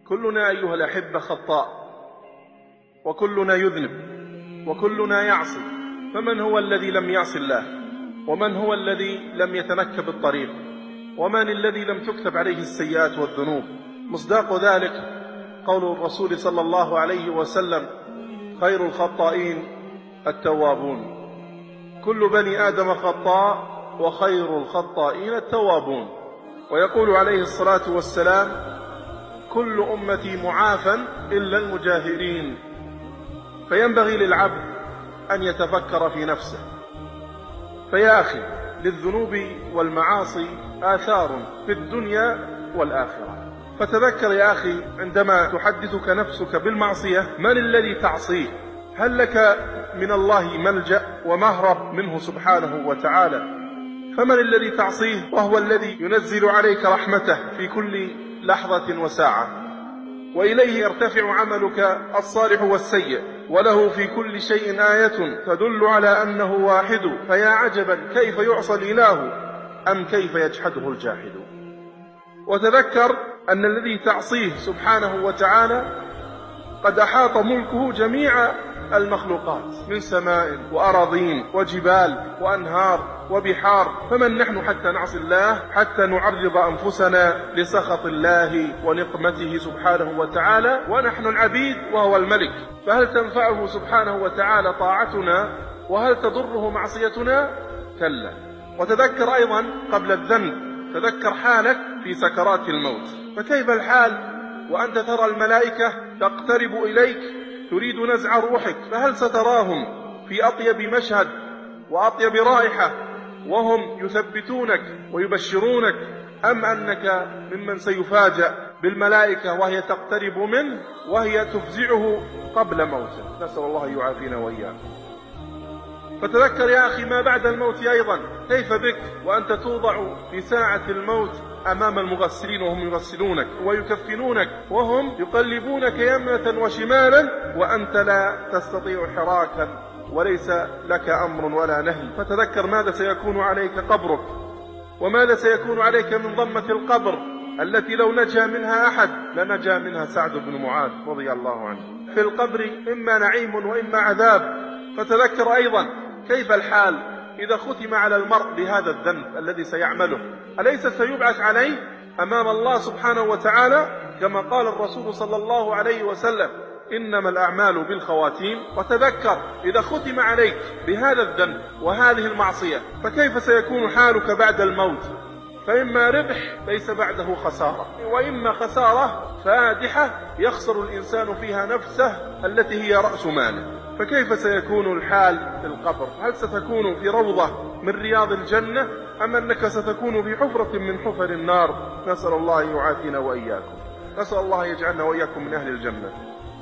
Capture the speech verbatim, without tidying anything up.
كلنا أيها الأحبة خطاء، وكلنا يذنب، وكلنا يعصي. فمن هو الذي لم يعص الله؟ ومن هو الذي لم يتنكب الطريق؟ ومن الذي لم تكتب عليه السيئات والذنوب؟ مصداق ذلك قول الرسول صلى الله عليه وسلم: خير الخطائين التوابون. كل بني آدم خطاء، وخير الخطائين التوابون. ويقول عليه الصلاة والسلام: كل أمتي معافى إلا المجاهرين. فينبغي للعبد أن يتفكر في نفسه. فيا أخي، للذنوب والمعاصي آثار في الدنيا والآخرة. فتذكر يا أخي عندما تحدثك نفسك بالمعصية من الذي تعصيه؟ هل لك من الله ملجأ ومهرب منه سبحانه وتعالى؟ فمن الذي تعصيه وهو الذي ينزل عليك رحمته في كل لحظة وساعة، وإليه يرتفع عملك الصالح والسيء، وله في كل شيء آية تدل على أنه واحد. فيا عجبا كيف يعصى الإله أم كيف يجحده الجاحد. وتذكر أن الذي تعصيه سبحانه وتعالى قد أحاط ملكه جميع المخلوقات من سماء وأراضين وجبال وأنهار وبحار. فمن نحن حتى نعصي الله، حتى نعرض أنفسنا لسخط الله ونقمته سبحانه وتعالى، ونحن العبيد وهو الملك؟ فهل تنفعه سبحانه وتعالى طاعتنا؟ وهل تضره معصيتنا؟ كلا. وتذكر أيضا قبل الذنب، تذكر حالك في سكرات الموت. فكيف الحال وأنت ترى الملائكة تقترب إليك تريد نزع روحك؟ فهل ستراهم في أطيب مشهد وأطيب رائحة وهم يثبتونك ويبشرونك، أم أنك ممن سيفاجأ بالملائكة وهي تقترب منه وهي تفزعه قبل موته؟ نسأل الله يعافينا وإياكم. فتذكر يا أخي ما بعد الموت أيضا. كيف بك وأنت توضع في ساعة الموت أمام المغسلين وهم يغسلونك ويكفنونك وهم يقلبونك يمنة وشمالا، وأنت لا تستطيع حراكا وليس لك أمر ولا نهي. فتذكر ماذا سيكون عليك قبرك، وماذا سيكون عليك من ضمة القبر التي لو نجا منها أحد لنجا منها سعد بن معاذ رضي الله عنه. في القبر إما نعيم وإما عذاب. فتذكر أيضا كيف الحال إذا ختم على المرء بهذا الذنب الذي سيعمله، أليس سيبعث عليه أمام الله سبحانه وتعالى؟ كما قال الرسول صلى الله عليه وسلم: إنما الأعمال بالخواتيم. وتذكر إذا ختم عليك بهذا الذنب وهذه المعصية فكيف سيكون حالك بعد الموت؟ فإما ربح ليس بعده خسارة، وإما خسارة فادحة يخسر الإنسان فيها نفسه التي هي رأس ماله. فكيف سيكون الحال في القبر؟ هل ستكون في روضة من رياض الجنة، أم أنك ستكون في حفرة من حفر النار؟ نسأل الله يعافينا وإياكم. نسأل الله يجعلنا وإياكم من أهل الجنة.